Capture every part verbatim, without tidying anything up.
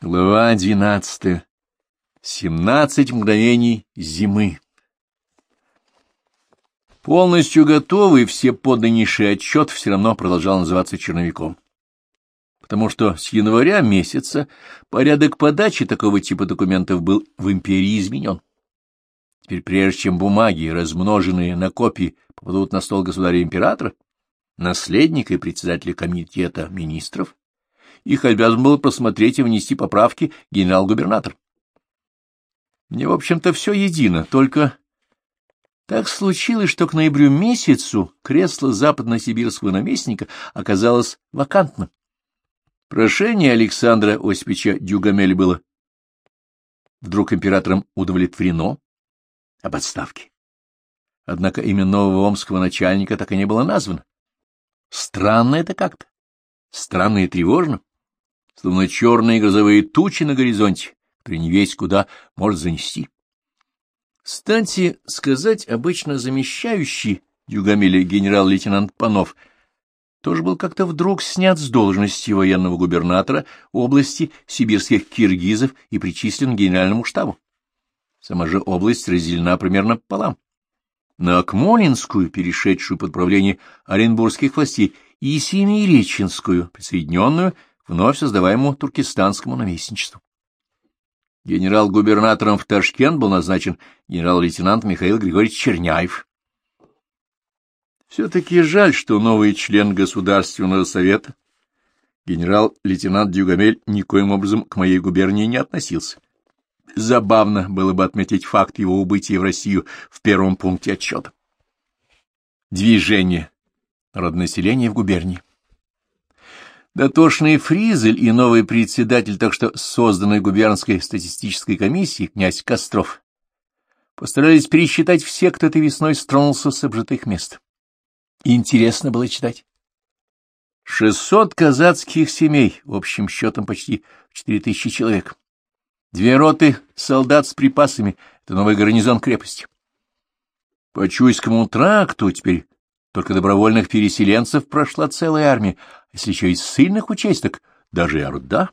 Глава двенадцатая. Семнадцать мгновений зимы. Полностью готовый, все подданнейший отчет все равно продолжал называться черновиком. Потому что с января месяца порядок подачи такого типа документов был в империи изменен. Теперь, прежде чем бумаги, размноженные на копии, попадут на стол государя-императора, наследника и председателя комитета министров, их обязан был просмотреть и внести поправки генерал-губернатор. Мне, в общем-то, все едино, только так случилось, что к ноябрю месяцу кресло западно-сибирского наместника оказалось вакантным. Прошение Александра Осиповича Дюгамеля было вдруг императором удовлетворено об отставке. Однако имя нового омского начальника так и не было названо. Странно это как-то, странно и тревожно. Словно черные грозовые тучи на горизонте, которые не весть куда может занести. Кстати сказать, обычно замещающий Дюгамеля генерал-лейтенант Панов тоже был как-то вдруг снят с должности военного губернатора области сибирских киргизов и причислен к генеральному штабу. Сама же область разделена примерно пополам. На Акмолинскую, перешедшую под правление оренбургских властей, и Семиреченскую, присоединенную вновь создаваемому туркестанскому наместничеству. Генерал-губернатором в Ташкент был назначен генерал-лейтенант Михаил Григорьевич Черняев. Все-таки жаль, что новый член Государственного совета, генерал-лейтенант Дюгамель, никоим образом к моей губернии не относился. Забавно было бы отметить факт его убытия в Россию в первом пункте отчета. Движение народонаселения в губернии. Дотошный Фризель и новый председатель так что созданной губернской статистической комиссии, князь Костров, постарались пересчитать всех, кто этой весной стронулся с обжитых мест. Интересно было читать. Шестьсот казацких семей, общим счетом почти четыре тысячи человек. Две роты солдат с припасами — это новый гарнизон крепости. По Чуйскому тракту теперь только добровольных переселенцев прошла целая армия, если еще из сильных учесть, так даже и орда.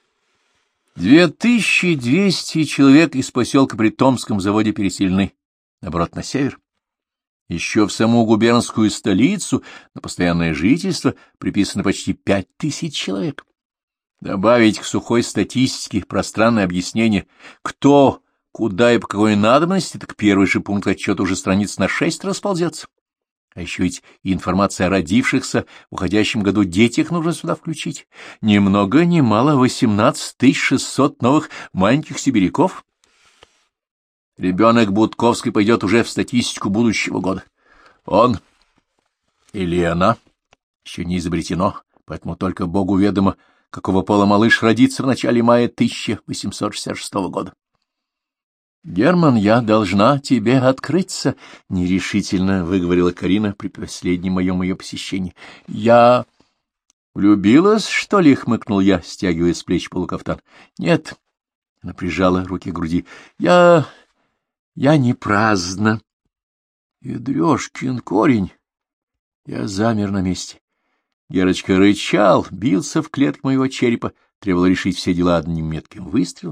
Две тысячи двести человек из поселка при Томском заводе переселены, наоборот, на север. Еще в саму губернскую столицу на постоянное жительство приписано почти пять тысяч человек. Добавить к сухой статистике пространное объяснение, кто, куда и по какой надобности, так первый же пункт отчета уже страниц на шесть расползется. А еще ведь и информация о родившихся в уходящем году детях нужно сюда включить. Ни много ни мало восемнадцать тысяч шестьсот новых маленьких сибиряков. Ребенок Будковской пойдет уже в статистику будущего года. Он или она еще не изобретено, поэтому только Богу ведомо, какого пола малыш родится в начале мая тысяча восемьсот шестьдесят шестого года. — Герман, я должна тебе открыться, — нерешительно выговорила Карина при последнем моем ее посещении. — Я... — Влюбилась, что ли? — хмыкнул я, стягивая с плеч полукафтан. — Нет, — она прижала руки к груди. — Я... я не праздна. — Ядрёшкин корень! Я замер на месте. Герочка рычал, бился в клетку моего черепа, требовал решить все дела одним метким выстрелом.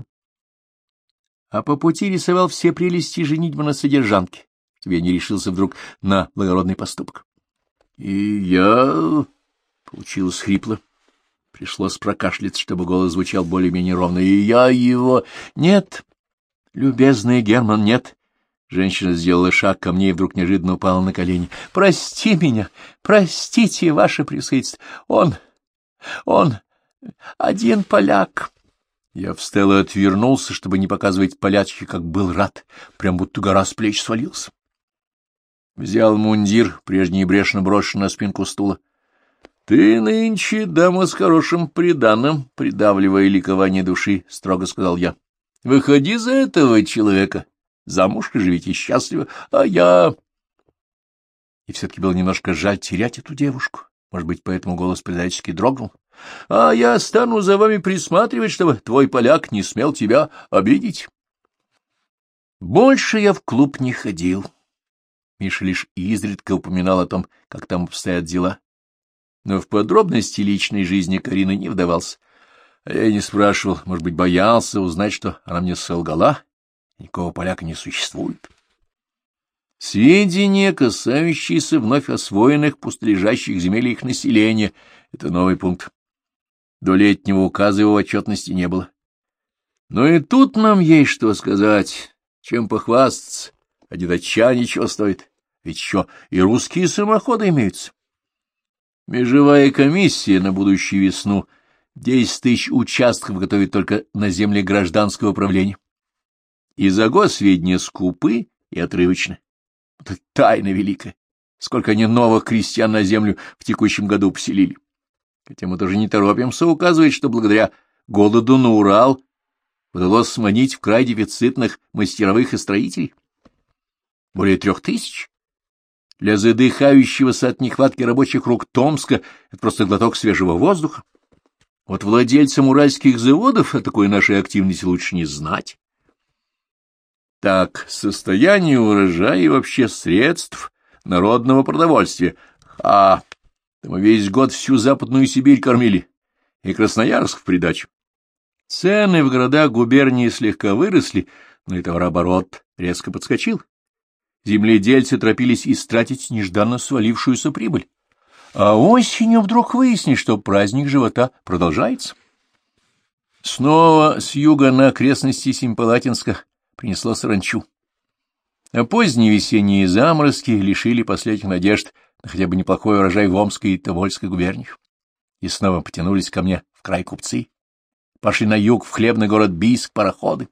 А по пути рисовал все прелести женитьбы на содержанке, чтобы я не решился вдруг на благородный поступок. И я... Получилось хрипло. Пришлось прокашляться, чтобы голос звучал более-менее ровно. И я его... Нет, любезный Герман, нет. Женщина сделала шаг ко мне и вдруг неожиданно упала на колени. Прости меня, простите, ваше превосходительство. Он... он... один поляк. Я встал и отвернулся, чтобы не показывать полячке, как был рад, прям будто гора с плеч свалился. Взял мундир, прежде небрежно брошенный на спинку стула. — Ты нынче дама с хорошим приданым, — придавливая ликование души, — строго сказал я. — Выходи за этого человека, замуж и живите счастливо, а я... И все-таки было немножко жаль терять эту девушку. Может быть, поэтому голос предательски дрогнул. — А я стану за вами присматривать, чтобы твой поляк не смел тебя обидеть. Больше я в клуб не ходил. Миша лишь изредка упоминал о том, как там обстоят дела. Но в подробности личной жизни Карины не вдавался. А я и не спрашивал, может быть, боялся узнать, что она мне солгала, никакого поляка не существует. Сведения, касающиеся вновь освоенных пустолежащих земель и их населения, — это новый пункт. До летнего указа его в отчетности не было. Но и тут нам есть что сказать, чем похвастаться, а дедоча ничего стоит, ведь еще и русские самоходы имеются. Межевая комиссия на будущую весну десять тысяч участков готовит только на земле гражданского управления. И за год сведения скупы и отрывочны. Это тайна великая. Сколько они новых крестьян на землю в текущем году поселили. Хотя мы тоже не торопимся указывать, что благодаря голоду на Урал удалось сманить в край дефицитных мастеровых и строителей. Более трех тысяч. Для задыхающегося от нехватки рабочих рук Томска это просто глоток свежего воздуха. Вот владельцам уральских заводов о такой нашей активности лучше не знать. Так, состояние урожая и вообще средств народного продовольствия. А мы весь год всю Западную Сибирь кормили, и Красноярск в придачу. Цены в городах губернии слегка выросли, но и товарооборот резко подскочил. Земледельцы торопились истратить нежданно свалившуюся прибыль. А осенью вдруг выяснилось, что праздник живота продолжается. Снова с юга на окрестности Семипалатинска принесло саранчу. А поздние весенние заморозки лишили последних надежд на хотя бы неплохой урожай в Омской и Тобольской губерниях. И снова потянулись ко мне в край купцы. Пошли на юг в хлебный город Бийск пароходы.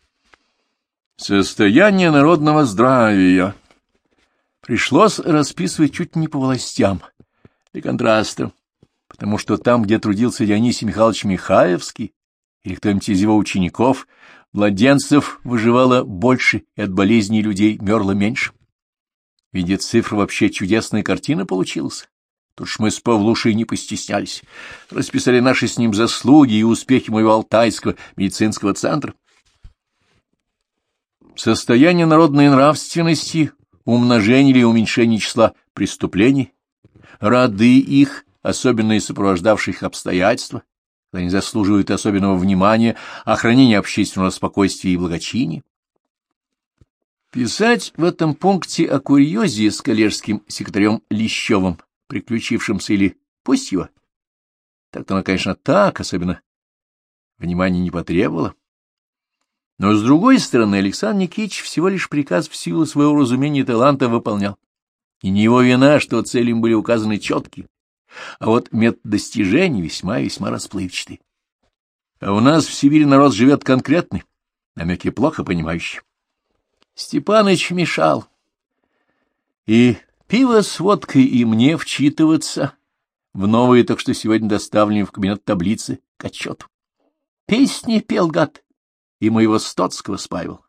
Состояние народного здравия пришлось расписывать чуть не по властям, для контраста, потому что там, где трудился Дионисий Михайлович Михаевский или кто-нибудь из его учеников, младенцев выживало больше и от болезней людей мерло меньше. Видя цифр, вообще чудесная картина получилась. Тут ж мы с Павлушей не постеснялись. Расписали наши с ним заслуги и успехи моего Алтайского медицинского центра. Состояние народной нравственности, умножение или уменьшение числа преступлений, роды их, особенно и сопровождавших обстоятельства, они заслуживают особенного внимания, охранения общественного спокойствия и благочиния. Писать в этом пункте о курьезе с коллежским секретарем Лещевым, приключившимся, или пусть его. Так-то оно, конечно, так, особенно внимания не потребовало. Но, с другой стороны, Александр Никитич всего лишь приказ в силу своего разумения и таланта выполнял. И не его вина, что цели им были указаны четкие, а вот метод достижений весьма и весьма расплывчатый. А у нас в Сибири народ живет конкретный, намеки плохо понимающий. Степаныч мешал. И пиво с водкой, и мне вчитываться в новые, так что сегодня доставленные в кабинет таблицы к отчету. Песни пел гад, и моего Стоцкого спаивал.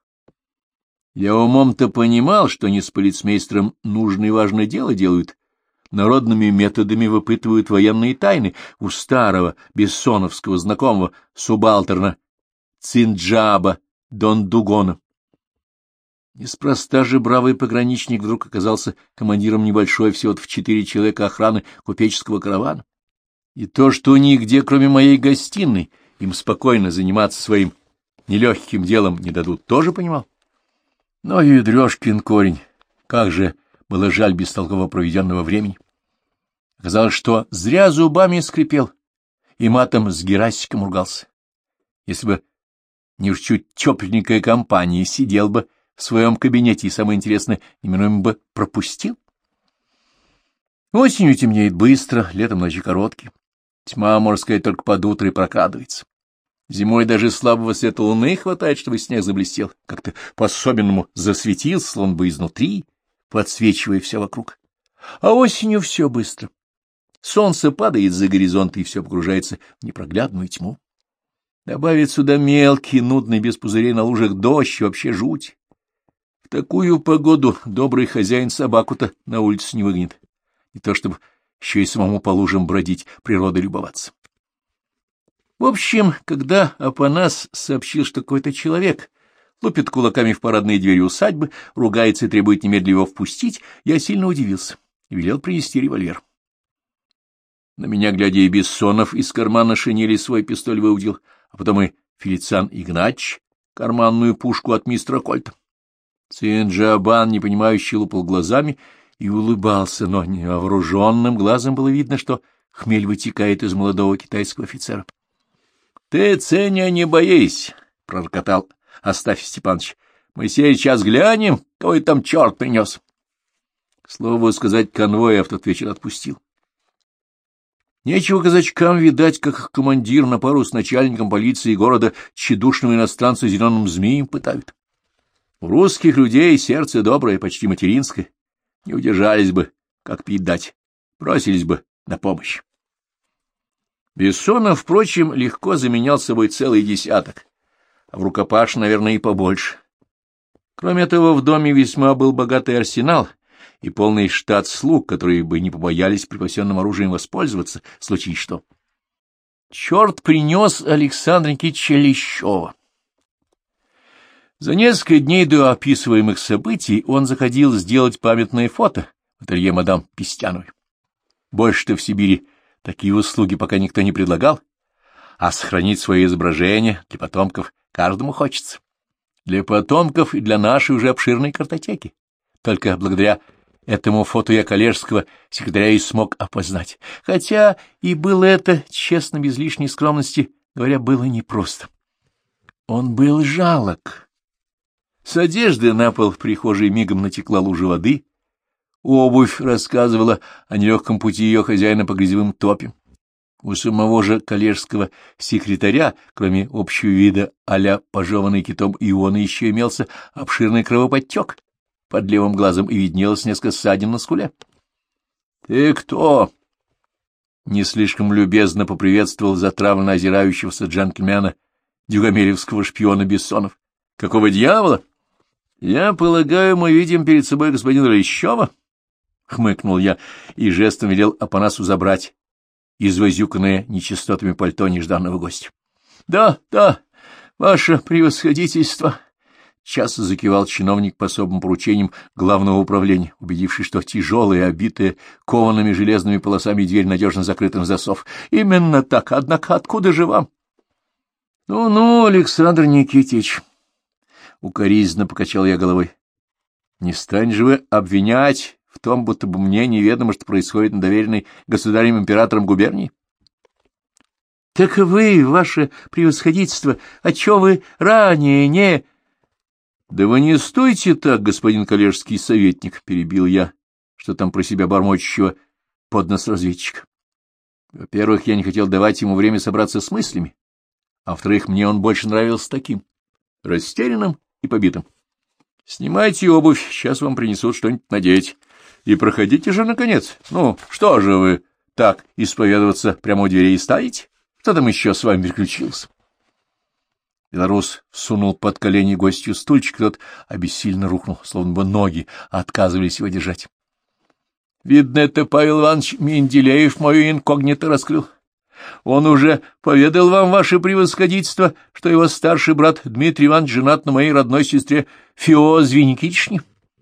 Я умом-то понимал, что они с полицмейстером нужное и важное дело делают, народными методами выпытывают военные тайны у старого бессоновского знакомого субалтерна Цинджаба Дон Дугона. Неспроста же бравый пограничник вдруг оказался командиром небольшой, всего в четыре человека охраны купеческого каравана. И то, что нигде, кроме моей гостиной, им спокойно заниматься своим нелегким делом не дадут, тоже понимал. Но ядрёшкин корень, как же было жаль бестолково проведенного времени. Оказалось, что зря зубами скрипел и матом с Герасиком ругался. Если бы не уж чуть тепленькая компания, сидел бы в своем кабинете и, самое интересное, неминуемо бы пропустил. Осенью темнеет быстро, летом ночи короткие. Тьма, можно сказать, только под утро и прокрадывается. Зимой даже слабого света луны хватает, чтобы снег заблестел, как-то по-особенному засветился он бы изнутри, подсвечивая все вокруг. А осенью все быстро. Солнце падает за горизонт, и все погружается в непроглядную тьму. Добавить сюда мелкий, нудный, без пузырей на лужах дождь, вообще жуть. В такую погоду добрый хозяин собаку-то на улицу не выгонит. Не то чтобы еще и самому по лужам бродить, природой любоваться. В общем, когда Апанас сообщил, что какой-то человек лупит кулаками в парадные двери усадьбы, ругается и требует немедленно его впустить, я сильно удивился и велел принести револьвер. На меня, глядя, и Бессонов из кармана шинели свой пистоль выудил, а потом и Фелициан Игнатьич карманную пушку от мистера Кольта. Цинджабан, непонимающе, лупал глазами и улыбался, но невооруженным глазом было видно, что хмель вытекает из молодого китайского офицера. — Ты, Ценя, не боись, — пророкотал Астафий Степанович. — Мы сейчас глянем, кого там черт принес. К слову сказать, конвой я в тот вечер отпустил. Нечего казачкам видать, как командир на пару с начальником полиции города тщедушного иностранца зеленым змеем пытают. У русских людей сердце доброе, почти материнское. Не удержались бы, как пить дать, бросились бы на помощь. Бессонов, впрочем, легко заменял собой целый десяток, а в рукопаш, наверное, и побольше. Кроме этого, в доме весьма был богатый арсенал и полный штат слуг, которые бы не побоялись припасенным оружием воспользоваться, случись что. Черт принес Александра Никитича Лещева. За несколько дней до описываемых событий он заходил сделать памятное фото в ателье мадам Пестяновой. Больше-то в Сибири такие услуги пока никто не предлагал, а сохранить свое изображение для потомков каждому хочется. Для потомков и для нашей уже обширной картотеки. Только благодаря этому фото я коллежского секретаря и смог опознать. Хотя и было это, честно, без лишней скромности, говоря, было непросто. Он был жалок. С одежды на пол в прихожей мигом натекла лужа воды. Обувь рассказывала о нелегком пути ее хозяина по грязевым топям. У самого же коллежского секретаря, кроме общего вида а-ля пожеванный китом Иона, еще имелся обширный кровоподтек под левым глазом и виднелось несколько ссадин на скуле. — Ты кто? — не слишком любезно поприветствовал затравленно озирающегося джентльмена дюгамелевского шпиона Бессонов. — Какого дьявола? — Я полагаю, мы видим перед собой господина Лещева? — хмыкнул я и жестом велел Апанасу забрать извозюканное нечистотами пальто нежданного гостя. — Да, да, ваше превосходительство! — часто закивал чиновник по особым поручениям главного управления, убедившись, что тяжелая, обитая коваными железными полосами дверь надежно закрыта на засов. — Именно так, однако откуда же вам? Ну — Ну-ну, Александр Никитич! — укоризненно покачал я головой. — Не стань же вы обвинять в том, будто бы мне неведомо, что происходит на доверенной государем-императором губернии. — Так вы, ваше превосходительство, а чё вы ранее не... — Да вы не стойте так, господин коллежский советник, — перебил я, что там про себя бормочущего под нос разведчика. Во-первых, я не хотел давать ему время собраться с мыслями, а во-вторых, мне он больше нравился таким, растерянным и побитым. Снимайте обувь, сейчас вам принесут что-нибудь надеть. И проходите же, наконец. Ну, что же вы так исповедоваться прямо у дверей ставите? Что там еще с вами приключилось? Белорус сунул под колени гостю стульчик, тот обессильно рухнул, словно бы ноги отказывались его держать. Видно, это Павел Иванович Менделеев мою инкогнито раскрыл. Он уже поведал вам, ваше превосходительство, что его старший брат Дмитрий Иванович женат на моей родной сестре Феозве Никитичне.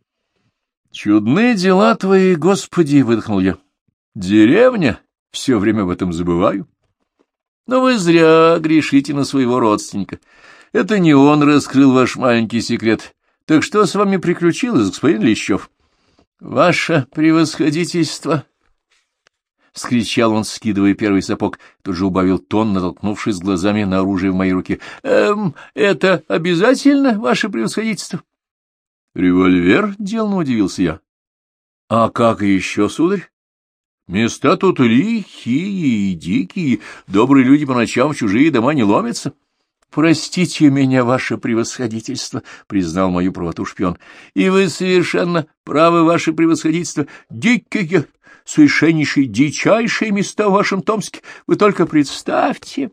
Чудные дела твои, Господи, — выдохнул я. Деревня, все время об этом забываю. Но вы зря грешите на своего родственника. Это не он раскрыл ваш маленький секрет. Так что с вами приключилось, господин Лещев? Ваше превосходительство! — вскричал он, скидывая первый сапог, тут же убавил тон, натолкнувшись глазами на оружие в моей руке. — Эм, это обязательно, ваше превосходительство? — Револьвер? — деланно удивился я. — А как еще, сударь? Места тут лихие и дикие, добрые люди по ночам в чужие дома не ломятся. — Простите меня, ваше превосходительство, — признал мою правоту шпион. — И вы совершенно правы, ваше превосходительство. Дикие, совершеннейшие, дичайшие места в вашем Томске. Вы только представьте.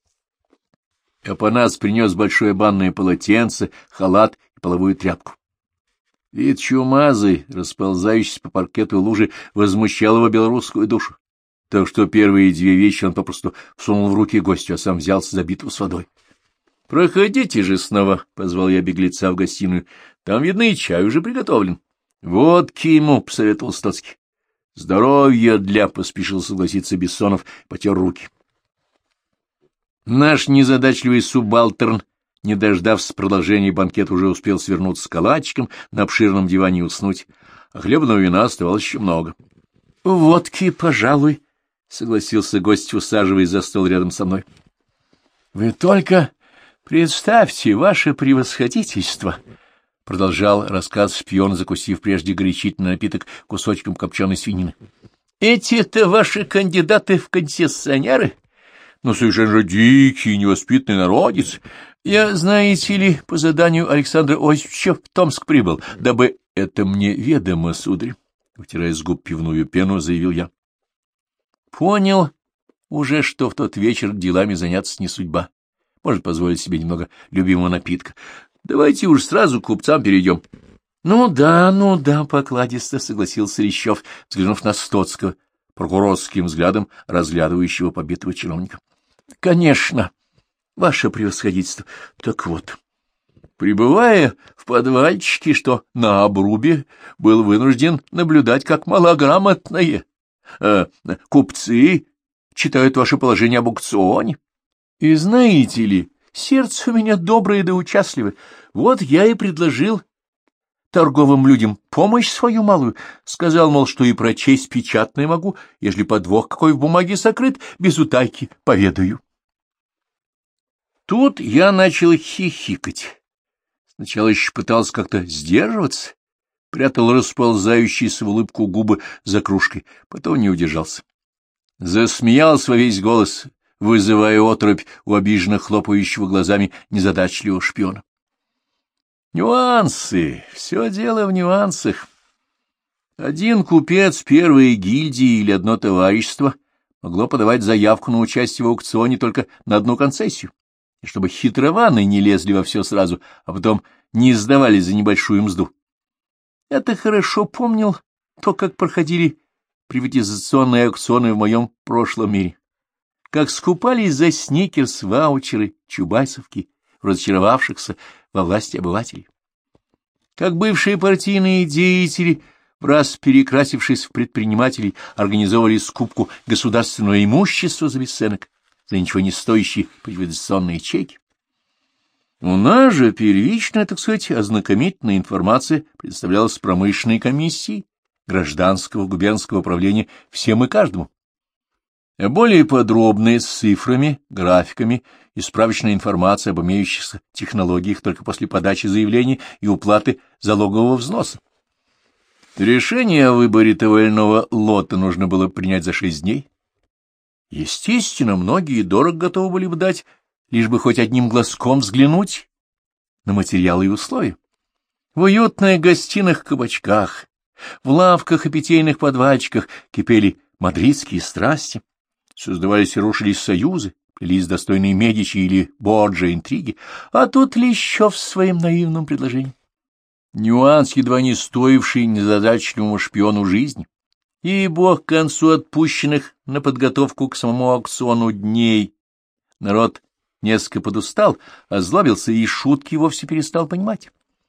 Апанас принес большое банное полотенце, халат и половую тряпку. Вид чумазый, расползающийся по паркету лужи, возмущал его белорусскую душу. Так что первые две вещи он попросту всунул в руки гостю, а сам взялся за битву с водой. — Проходите же снова, — позвал я беглеца в гостиную. — Там, видно, и чай уже приготовлен. — Водки ему, — посоветовал Стоцкий. — Здоровья для, — поспешил согласиться Бессонов, потер руки. Наш незадачливый субалтерн, не дождавшись продолжения банкета, уже успел свернуться с калачиком на обширном диване и уснуть, а хлебного вина оставалось еще много. — Водки, пожалуй, — согласился гость, усаживаясь за стол рядом со мной. — Вы только представьте, ваше превосходительство! — продолжал рассказ шпион, закусив прежде горячительный напиток кусочком копченой свинины. — Эти-то ваши кандидаты в концессионеры? Ну, совершенно же дикий, невоспитанный народец. Я, знаете ли, по заданию Александра Осиповича в Томск прибыл, дабы... — Это мне ведомо, сударь, — вытирая с губ пивную пену, заявил я. Понял уже, что в тот вечер делами заняться не судьба. Может позволить себе немного любимого напитка. Давайте уж сразу к купцам перейдем. — Ну да, ну да, — покладисто согласился Лещев, взглянув на Стоцкого, прокурорским взглядом разглядывающего побитого чиновника. — Конечно, ваше превосходительство. Так вот, пребывая в подвальчике, что на обрубе, был вынужден наблюдать, как малограмотные э, купцы читают ваше положение об аукционе. И знаете ли, сердце у меня доброе да участливое. Вот я и предложил торговым людям помощь свою малую. Сказал, мол, что и прочесть печатное могу, ежели подвох какой в бумаге сокрыт, без утайки поведаю. Тут я начал хихикать. Сначала еще пытался как-то сдерживаться, прятал расползающиеся в улыбку губы за кружкой, потом не удержался. Засмеялся во весь голос, вызывая оторопь у обиженно хлопающего глазами незадачливого шпиона. Нюансы, все дело в нюансах. Один купец первой гильдии или одно товарищество могло подавать заявку на участие в аукционе только на одну концессию, и чтобы хитрованы не лезли во все сразу, а потом не сдавались за небольшую мзду. Я-то хорошо помнил то, как проходили приватизационные аукционы в моем прошлом мире, как скупались за сникерс ваучеры чубайсовки, разочаровавшихся во власти обывателей. Как бывшие партийные деятели, враз перекрасившись в предпринимателей, организовывали скупку государственного имущества за бесценок, за ничего не стоящие приватизационные чеки. У нас же первичная, так сказать, ознакомительная информация предоставлялась промышленной комиссией гражданского губернского управления всем и каждому. А более подробные с цифрами, графиками и справочная информация об имеющихся технологиях только после подачи заявления и уплаты залогового взноса. Решение о выборе того или иного лота нужно было принять за шесть дней. Естественно, многие дорого готовы были бы дать, лишь бы хоть одним глазком взглянуть на материалы и условия. В уютных гостиных кабачках, в лавках и питейных подвальчиках кипели мадридские страсти, создавались и рушились союзы, плелись достойные Медичи или Борджа интриги, а тут Лещев с своим наивным предложением. Нюанс, едва не стоивший незадачливому шпиону жизни. И бог к концу отпущенных на подготовку к самому аукциону дней народ несколько подустал, озлобился и шутки вовсе перестал понимать.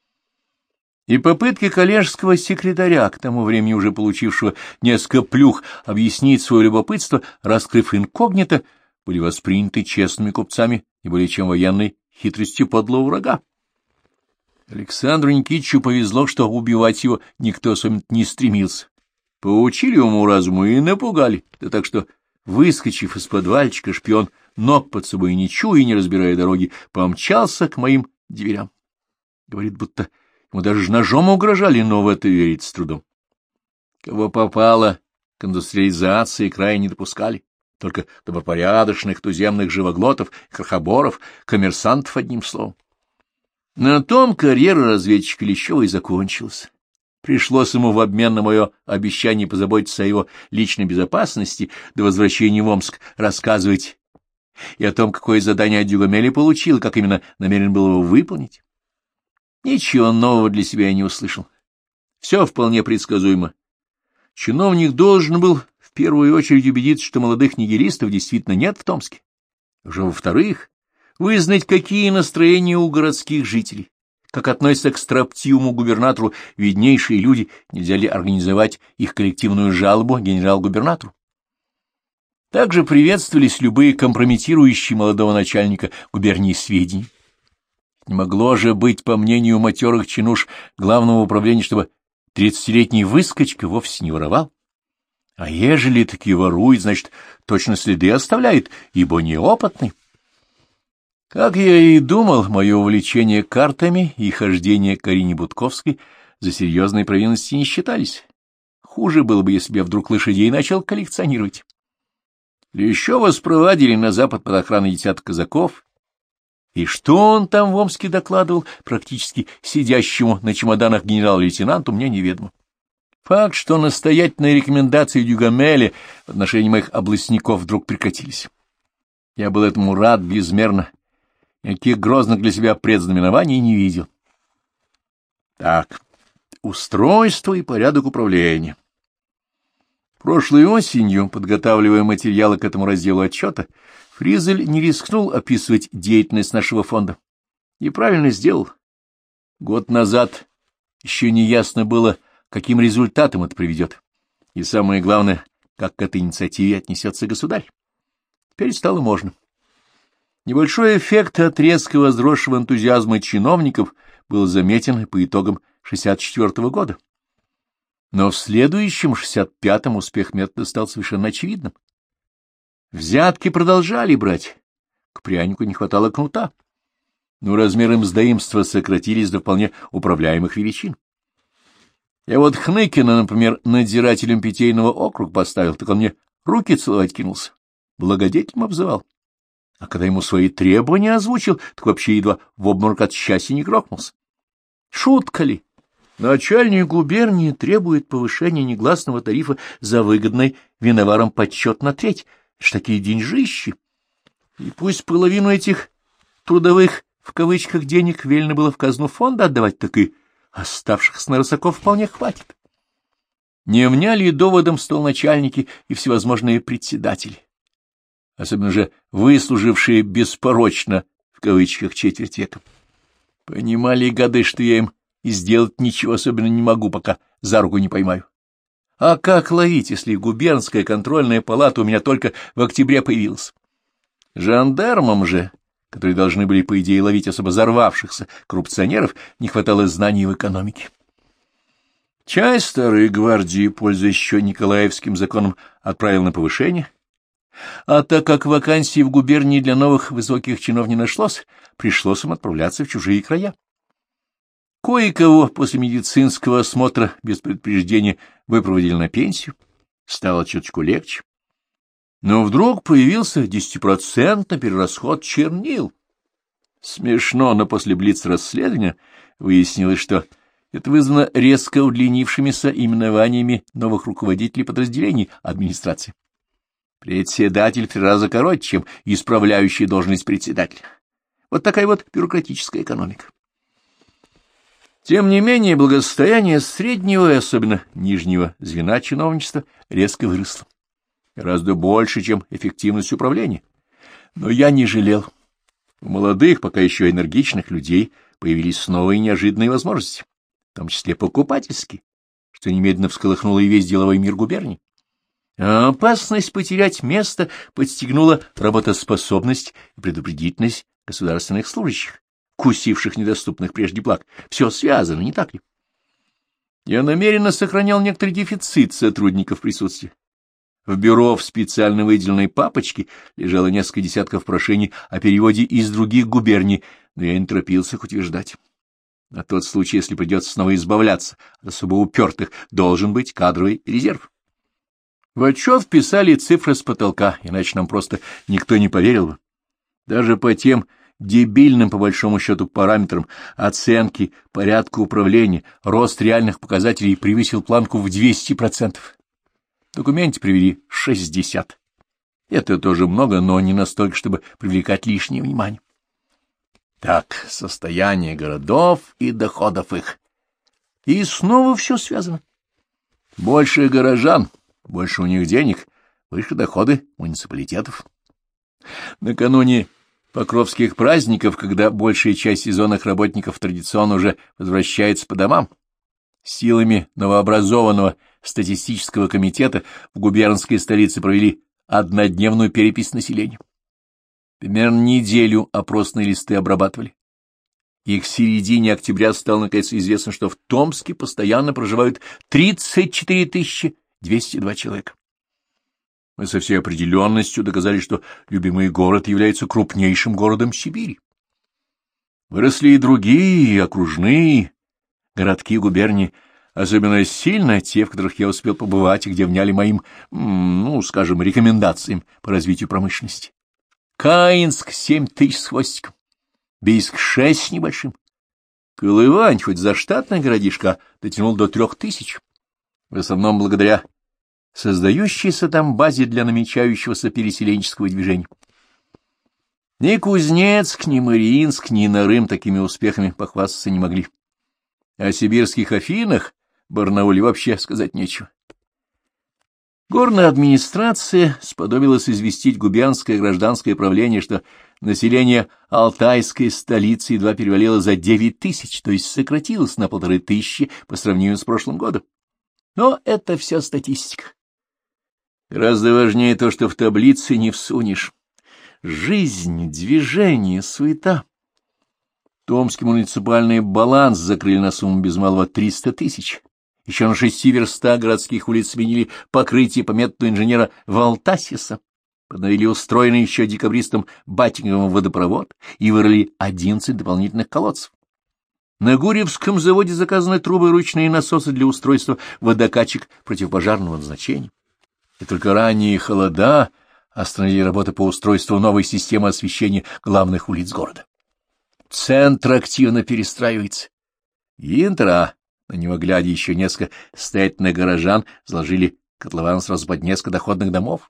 И попытки коллежского секретаря, к тому времени уже получившего несколько плюх, объяснить свое любопытство, раскрыв инкогнито, были восприняты честными купцами не более чем военной хитростью подлого врага. Александру Никитичу повезло, что убивать его никто особенно не стремился. Поучили уму-разуму и напугали, да так что, выскочив из подвальчика, шпион, ног под собой не чуя и не разбирая дороги, помчался к моим дверям. Говорит, будто ему даже ножом угрожали, но в это верить с трудом. Кого попало, к индустриализации края не допускали, только добропорядочных туземных живоглотов, крохоборов, коммерсантов, одним словом. На том карьера разведчика Лещева и закончилась. Пришлось ему в обмен на мое обещание позаботиться о его личной безопасности до возвращения в Омск рассказывать и о том, какое задание от Дюгамели получил, как именно намерен был его выполнить. Ничего нового для себя я не услышал. Все вполне предсказуемо. Чиновник должен был в первую очередь убедиться, что молодых нигилистов действительно нет в Томске. Уже во-вторых, вызнать, какие настроения у городских жителей, как относятся к строптивому губернатору виднейшие люди, нельзя ли организовать их коллективную жалобу генерал-губернатору? Также приветствовались любые компрометирующие молодого начальника губернии сведения. Не могло же быть, по мнению матерых чинуш главного управления, чтобы тридцатилетний выскочка вовсе не воровал. А ежели таки ворует, значит, точно следы оставляет, ибо неопытный. Как я и думал, мое увлечение картами и хождение к Арине Будковской за серьезные провинности не считались. Хуже было бы, если бы я вдруг лошадей начал коллекционировать. Еще спровадили на запад под охраной десяток казаков. И что он там в Омске докладывал, практически сидящему на чемоданах генерал-лейтенанту, мне неведомо. Факт, что настоятельные рекомендации Дюгамеля в отношении моих областников вдруг прекратились. Я был этому рад безмерно, никаких грозных для себя предзнаменований не видел. Так, устройство и порядок управления. Прошлой осенью, подготавливая материалы к этому разделу отчета, Фризель не рискнул описывать деятельность нашего фонда. И правильно сделал. Год назад еще не ясно было, каким результатом это приведет. И самое главное, как к этой инициативе отнесется государь. Теперь стало можно. Небольшой эффект от резко возросшего энтузиазма чиновников был заметен по итогам шестьдесят четвёртого года. Но в следующем, шестьдесят пятом, успех метода стал совершенно очевидным. Взятки продолжали брать, к прянику не хватало кнута, но размеры мздоимства сократились до вполне управляемых величин. Я вот Хныкина, например, надзирателем питейного округа поставил, так он мне руки целовать кинулся, благодетелем обзывал. А когда ему свои требования озвучил, так вообще едва в обморок от счастья не грохнулся. Шутка ли? Начальник губернии требует повышения негласного тарифа за выгодный виноваром подсчет на треть. Это ж такие деньжищи. И пусть половину этих трудовых, в кавычках, денег велено было в казну фонда отдавать, так и оставшихся на рысаков вполне хватит. Не вняли доводом столначальники и всевозможные председатели, особенно же выслужившие беспорочно, в кавычках, четверть века. Понимали гады, что я им и сделать ничего особенно не могу, пока за руку не поймаю. А как ловить, если губернская контрольная палата у меня только в октябре появилась? Жандармам же, которые должны были, по идее, ловить особо взорвавшихся коррупционеров, не хватало знаний в экономике. Часть старой гвардии, пользуясь еще Николаевским законом, отправил на повышение, а так как вакансий в губернии для новых высоких чинов не нашлось, пришлось им отправляться в чужие края. Кое-кого после медицинского осмотра без предупреждения выпроводили на пенсию, стало чуточку легче. Но вдруг появился десятипроцентный перерасход чернил. Смешно, но после блиц-расследования выяснилось, что это вызвано резко удлинившимися именованиями новых руководителей подразделений администрации. Председатель в три раза короче, чем исправляющий должность председателя. Вот такая вот бюрократическая экономика. Тем не менее, благосостояние среднего и особенно нижнего звена чиновничества резко выросло. Гораздо больше, чем эффективность управления. Но я не жалел. У молодых, пока еще энергичных людей появились новые неожиданные возможности, в том числе покупательские, что немедленно всколыхнуло и весь деловой мир губернии. А опасность потерять место подстегнула работоспособность и предупредительность государственных служащих, кусивших недоступных прежде благ. Все связано, не так ли? Я намеренно сохранял некоторый дефицит сотрудников присутствия. В бюро в специально выделенной папочке лежало несколько десятков прошений о переводе из других губерний, но я не торопился их утверждать. На тот случай, если придется снова избавляться от особо упертых, должен быть кадровый резерв. В отчет вписали цифры с потолка, иначе нам просто никто не поверил бы. Даже по тем дебильным, по большому счету, параметрам оценки, порядка управления, рост реальных показателей превысил планку в двести процентов. В документе привели шестьдесят. Это тоже много, но не настолько, чтобы привлекать лишнее внимание. Так, состояние городов и доходов их. И снова все связано. Больше горожан, больше у них денег, выше доходы муниципалитетов. Накануне покровских праздников, когда большая часть сезонных работников традиционно уже возвращается по домам, силами новообразованного статистического комитета в губернской столице провели однодневную перепись населения. Примерно неделю опросные листы обрабатывали. И к середине октября стало наконец известно, что в Томске постоянно проживают тридцать четыре тысячи двести два человека. Мы со всей определенностью доказали, что любимый город является крупнейшим городом Сибири. Выросли и другие, окружные городки губернии, особенно сильно те, в которых я успел побывать и где вняли моим, ну, скажем, рекомендациям по развитию промышленности. Каинск — семь тысяч с хвостиком, Бийск — шесть с небольшим. Колывань, хоть заштатная городишко, дотянул до трех тысяч, в основном благодаря создающейся там базе для намечающегося переселенческого движения. Ни Кузнецк, ни Мариинск, ни Нарым такими успехами похвастаться не могли. О сибирских Афинах, Барнауле вообще сказать нечего. Горная администрация сподобилась известить губернское гражданское правление, что население Алтайской столицы едва перевалило за девять тысяч, то есть сократилось на полторы тысячи по сравнению с прошлым годом. Но это вся статистика. Гораздо важнее то, что в таблице не всунешь. Жизнь, движение, суета. Томский муниципальный баланс закрыли на сумму без малого триста тысяч. Еще на шести верстах городских улиц сменили покрытие по методу инженера Валтасиса, подновили устроенный еще декабристом Батиковым водопровод и вырыли одиннадцать дополнительных колодцев. На Гурьевском заводе заказаны трубы и ручные насосы для устройства водокачек противопожарного назначения. И только ранние холода остановили работы по устройству новой системы освещения главных улиц города. Центр активно перестраивается. Интера, на него глядя еще несколько состоятельных горожан, заложили котлован сразу под несколько доходных домов.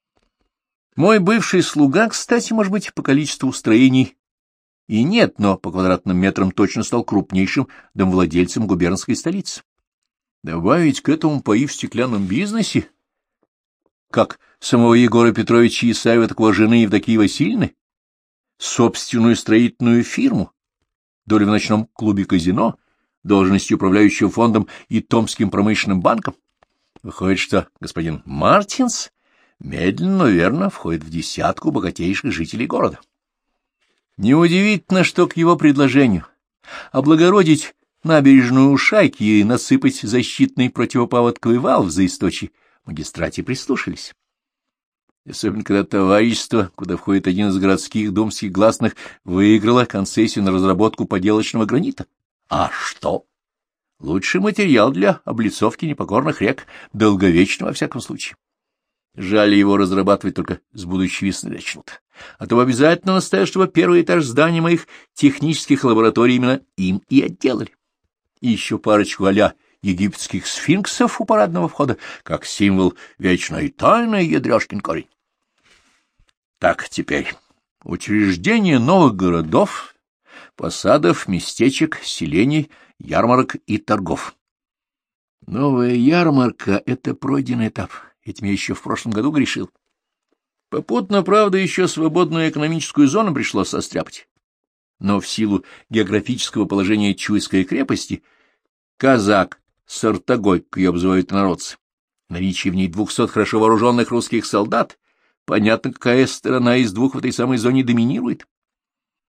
Мой бывший слуга, кстати, может быть, по количеству устроений и нет, но по квадратным метрам точно стал крупнейшим домовладельцем губернской столицы. Добавить к этому паи в стеклянном бизнесе, как самого Егора Петровича Исаева, такого жены Евдокии Васильевны, собственную строительную фирму, долю в ночном клубе казино, должностью управляющего фондом и Томским промышленным банком. Выходит, что господин Мартинс медленно, но верно входит в десятку богатейших жителей города. Неудивительно, что к его предложению облагородить набережную у Шайки и насыпать защитный противопаводковый вал в Заисточье в магистрате прислушались. Особенно, когда товарищество, куда входит один из городских думских гласных, выиграло концессию на разработку поделочного гранита. А что? Лучший материал для облицовки непокорных рек, долговечно во всяком случае. Жаль, его разрабатывать только с будущей весны начнут. А то обязательно настаиваю, чтобы первый этаж здания моих технических лабораторий именно им и отделали. И еще парочку а-ля египетских сфинксов у парадного входа, как символ вечной тайны ядрёшкин корень. Так, теперь учреждение новых городов, посадов, местечек, селений, ярмарок и торгов. Новая ярмарка — это пройденный этап. Этим я еще в прошлом году грешил. Попутно, правда, еще свободную экономическую зону пришлось состряпать. Но в силу географического положения Чуйской крепости казак с Артагой, как ее обзывают народцы, наличие в ней двухсот хорошо вооруженных русских солдат, понятно, какая сторона из двух в этой самой зоне доминирует.